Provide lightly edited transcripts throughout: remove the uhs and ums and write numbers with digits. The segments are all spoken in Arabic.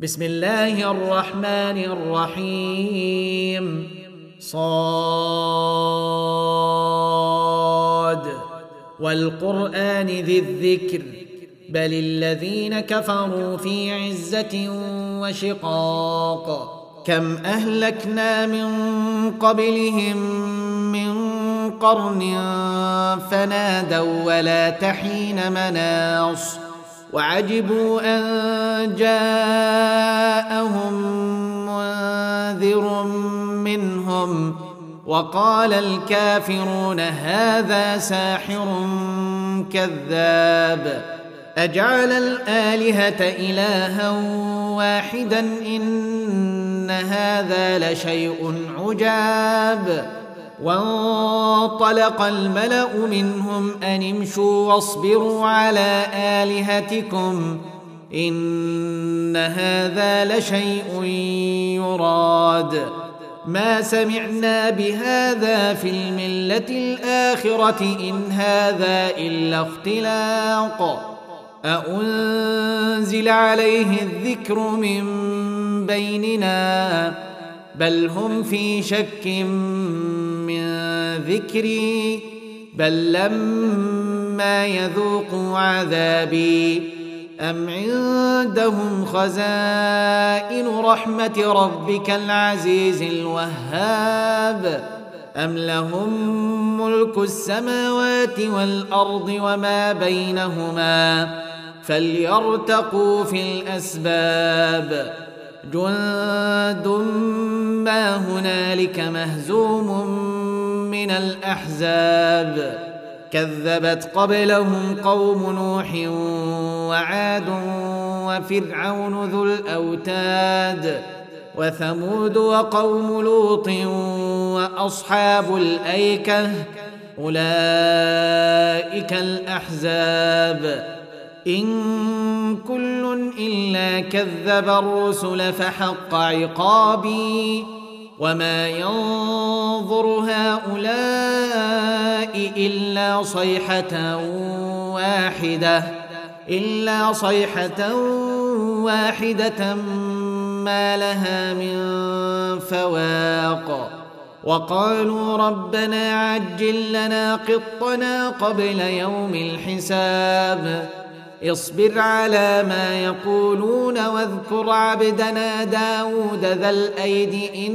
بسم الله الرحمن الرحيم صاد والقرآن ذي الذكر بل الذين كفروا في عزة وشقاق كم أهلكنا من قبلهم من قرن فنادوا ولا تحين مناص وعجبوا أن جاءهم منذر منهم وقال الكافرون هذا ساحر كذاب أجعل الآلهة إلها واحدا إن هذا لشيء عجاب وانطلق الملأ منهم أن امشوا واصبروا على آلهتكم إن هذا لشيء يراد ما سمعنا بهذا في الملة الآخرة إن هذا إلا اختلاق أأنزل عليه الذكر من بيننا بل هم في شك من ذكري بل لما يذوقوا عذابي أم عندهم خزائن رحمة ربك العزيز الوهاب أم لهم ملك السماوات والأرض وما بينهما فليرتقوا في الأسباب جند ما هنالك مهزوم من الأحزاب كذبت قبلهم قوم نوح وعاد وفرعون ذو الأوتاد وثمود وقوم لوط وأصحاب الأيكة أولئك الأحزاب إن كل إلا كذب الرسل فحق عقابي وما ينظر هؤلاء إلا صيحة واحدة ما لها من فواق وقالوا ربنا عجل لنا قطنا قبل يوم الحساب اصبر على ما يقولون واذكر عبدنا داود ذا الأيد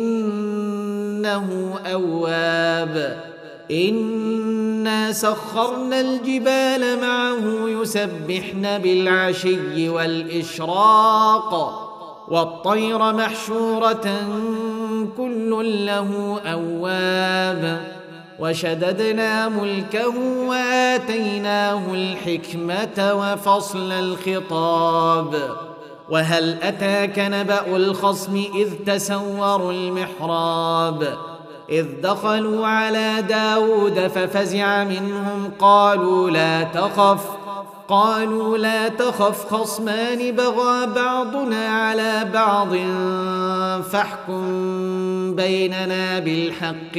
إنه أواب إنا سخرنا الجبال معه يسبحن بالعشي والإشراق والطير محشورة كل له أواب وشددنا ملكه وآتيناه الحكمة وفصل الخطاب وهل أتاك نبأ الخصم إذ تسوروا المحراب إذ دخلوا على داود ففزع منهم قالوا لا تخف خصمان بغى بعضنا على بعض فاحكم بيننا بالحق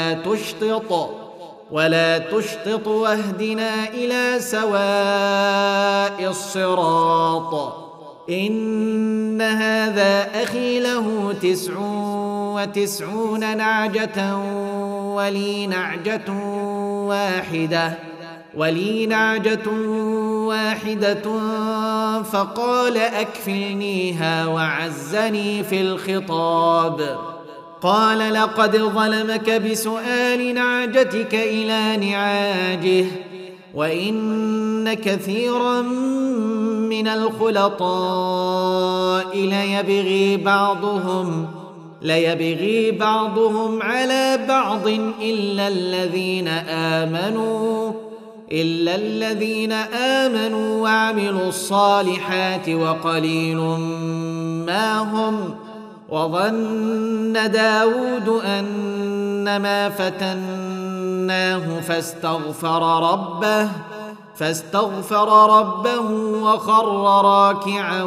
ولا تشطط واهدنا إلى سواء الصراط إن هذا أخي له 99 نعجة ولي نعجة واحدة فقال أكفلنيها وعزني في الخطاب قال لقد ظلمك بسؤال نعجتك إلى نعاجه وإن كثيرا من الخلطاء ليبغي بعضهم على بعض إلا الذين آمنوا وعملوا الصالحات وقليل ما هم وظن داود أنما فتناه فاستغفر ربه وخر راكعا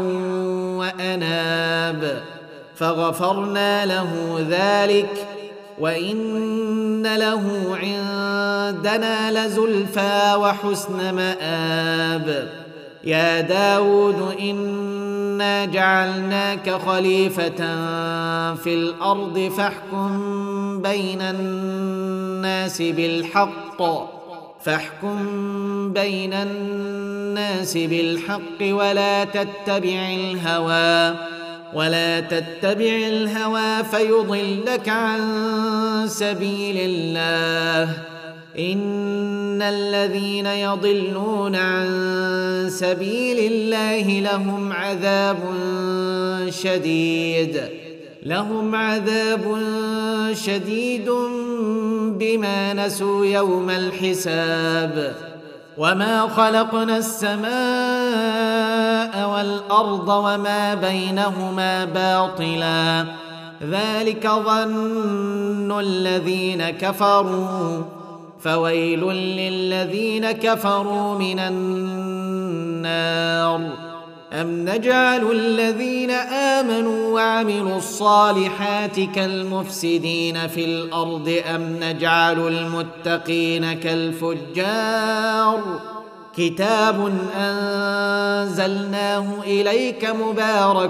وأناب فغفرنا له ذلك وإن له عندنا لزلفى وحسن مآب يا داود إن إنا جعلناك خليفة في الأرض فاحكم بين الناس بالحق ولا تتبع الهوى فيضلك عن سبيل الله. إن الذين يضلون عن سبيل الله لهم عذاب شديد بما نسوا يوم الحساب. وما خلقنا السماء والأرض وما بينهما باطلا ذلك ظن الذين كفروا فويل للذين كفروا من النار. أم نجعل الذين آمنوا وعملوا الصالحات كالمفسدين في الأرض أم نجعل المتقين كالفجار. كتاب أنزلناه إليك مبارك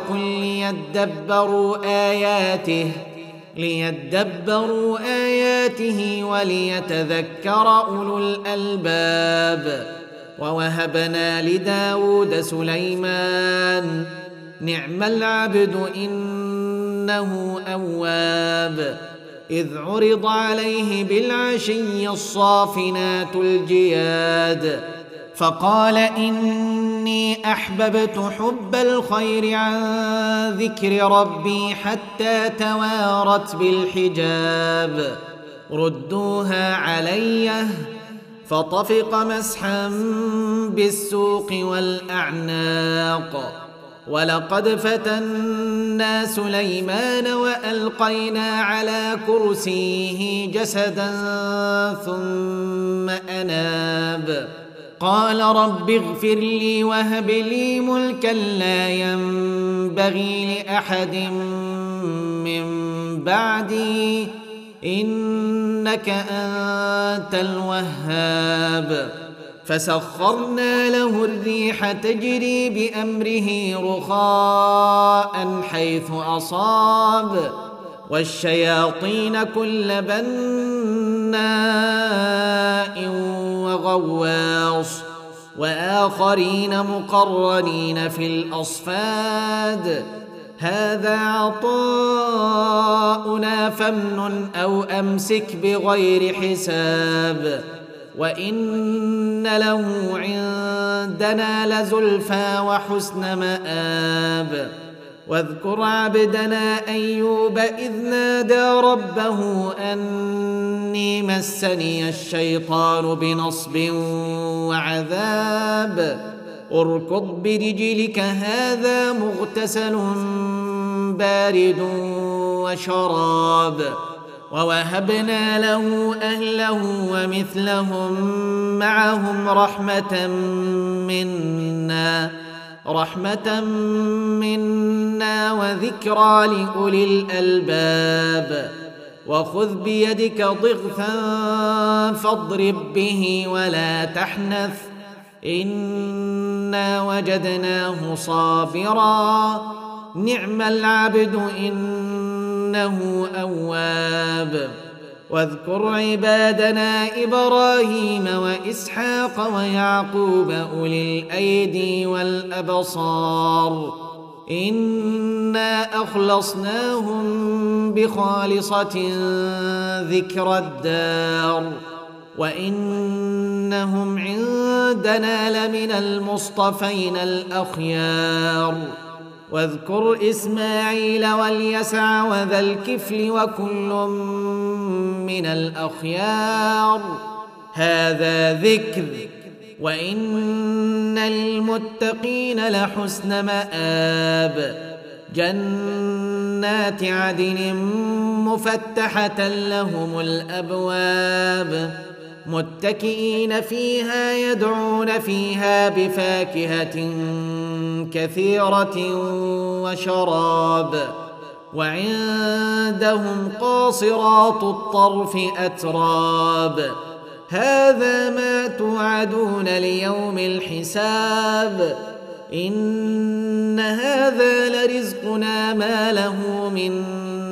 ليدبروا آياته وليتذكر أولو الألباب. ووهبنا لداود سليمان نعم العبد إنه أواب. إذ عرض عليه بالعشي الصافنات الجياد فقال إني أحببت حب الخير عن ذكر ربي حتى توارت بالحجاب. ردوها علي فطفق مسحا بالسوق والأعناق. ولقد فتنا سليمان وألقينا على كرسيه جسدا ثم أناب. قال رب اغفر لي وهب لي ملكا لا ينبغي لأحد من بعدي إنك أنت الوهاب. فسخرنا له الريح تجري بأمره رخاء حيث أصاب والشياطين كل بناء وغواص وآخرين مقرنين في الأصفاد. هذا عطاؤنا فامنن أو أمسك بغير حساب. وإن له عندنا لزلفى وحسن مآب. واذكر عبدنا أيوب إذ نادى ربه أني مسني الشيطان بنصب وعذاب. اركض برجلك هذا مغتسل بارد وشراب. ووهبنا له أهله ومثلهم معهم رحمة منا وذكرى لأولي الألباب. وخذ بيدك ضغثا فاضرب به ولا تحنث إنا وجدناه صابرا نعم العبد إنه أواب. واذكر عبادنا إبراهيم وإسحاق ويعقوب أولي الأيدي والأبصار إنا أخلصناهم بخالصة ذكر الدار وإنهم عندنا لمن المصطفين الأخيار. واذكر إسماعيل واليسع وذا الكفل وكل من الأخيار. هذا ذكر وإن للمتقين لحسن مآب. جنات عدن مفتحة لهم الأبواب متكئين فيها يدعون فيها بفاكهة كثيرة وشراب. وعندهم قاصرات الطرف أتراب. هذا ما توعدون ليوم الحساب إن هذا لرزقنا ما له من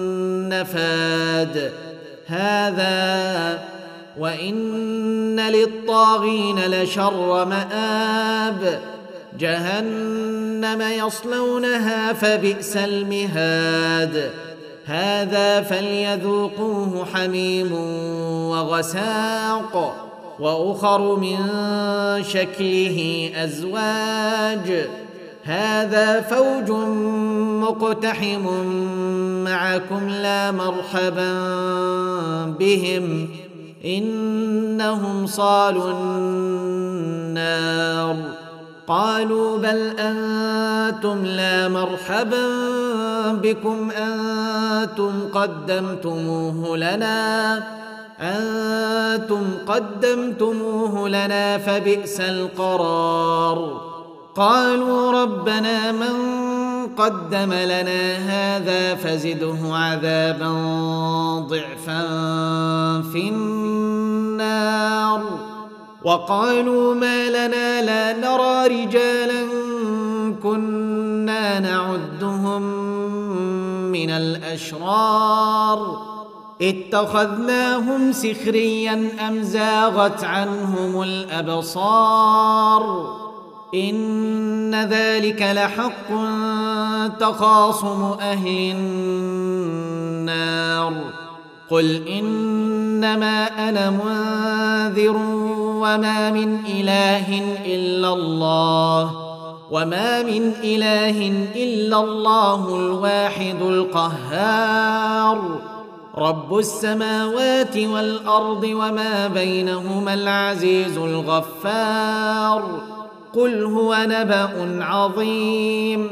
نفاد هذا وإن للطاغين لشر مآب جهنم يصلونها فبئس المهاد هذا فليذوقوه حميم وغساق وأخر من شكله أزواج هذا فوج مقتحم معكم لا مرحبا بهم إنهم صالوا النار قالوا بل أنتم لا مرحبا بكم أنتم قدمتموه لنا فبئس القرار قالوا ربنا من قدم لنا هذا فزده عذابا ضعفا في النار وقالوا ما لنا لا نرى رجالا كنا نعدهم من الأشرار اتخذناهم سخريا أم زاغت عنهم الأبصار إن ذلك لحق تخاصم أهل النار قل إنما أنا منذر وما من إله إلا الله الواحد القهار رب السماوات والأرض وما بينهما العزيز الغفار قل هو نبأ عظيم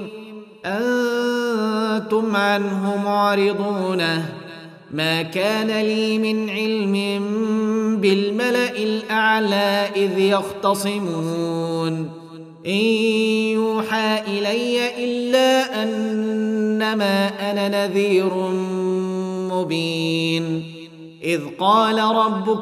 أنتم عنه معرضون ما كان لي من علم بالملأ الأعلى إذ يختصمون إن يوحى إلي إلا أنما أنا نذير مبين إذ قال ربك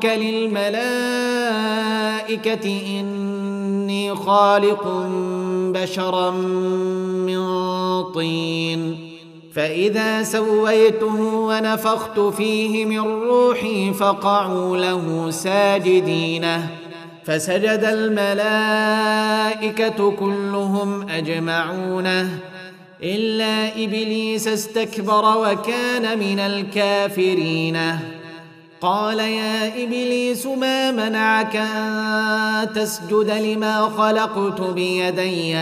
للملائكة إني خالق بشرا من طين فإذا سويته ونفخت فيه من روحي فقعوا له ساجدين فسجد الملائكة كلهم أجمعون إلا إبليس استكبر وكان من الكافرين قال يا إبليس ما منعك أن تسجد لما خلقت بيدي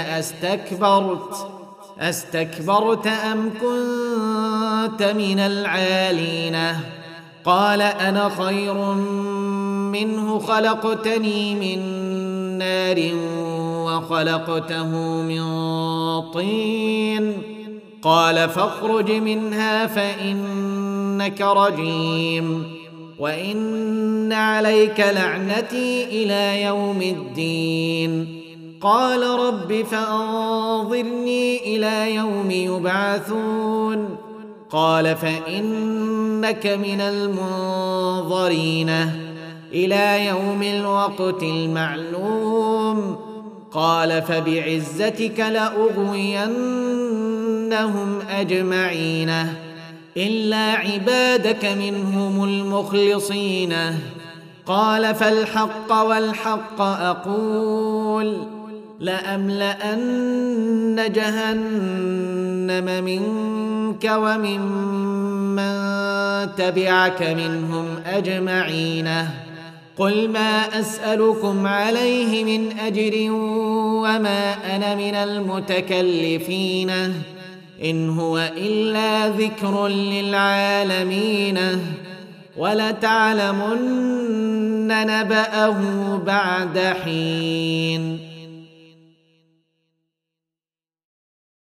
أستكبرت أم كنت من العالين قال أنا خير منه خلقتني من نار وخلقته من طين قال فاخرج منها فإنك رجيم وإن عليك لعنتي إلى يوم الدين قال رب فأنظرني إلى يوم يبعثون قال فإنك من المنظرين إلى يوم الوقت المعلوم قال فبعزتك لأغوينهم أجمعين إلا عبادك منهم المخلصين قال فالحق والحق أقول لأملأن جهنم منك وممن تبعك منهم أجمعين قل ما أسألكم عليه من أجر وما أنا من المتكلفين إن هو إلا ذكر للعالمين ولتعلمن نبأه بعد حين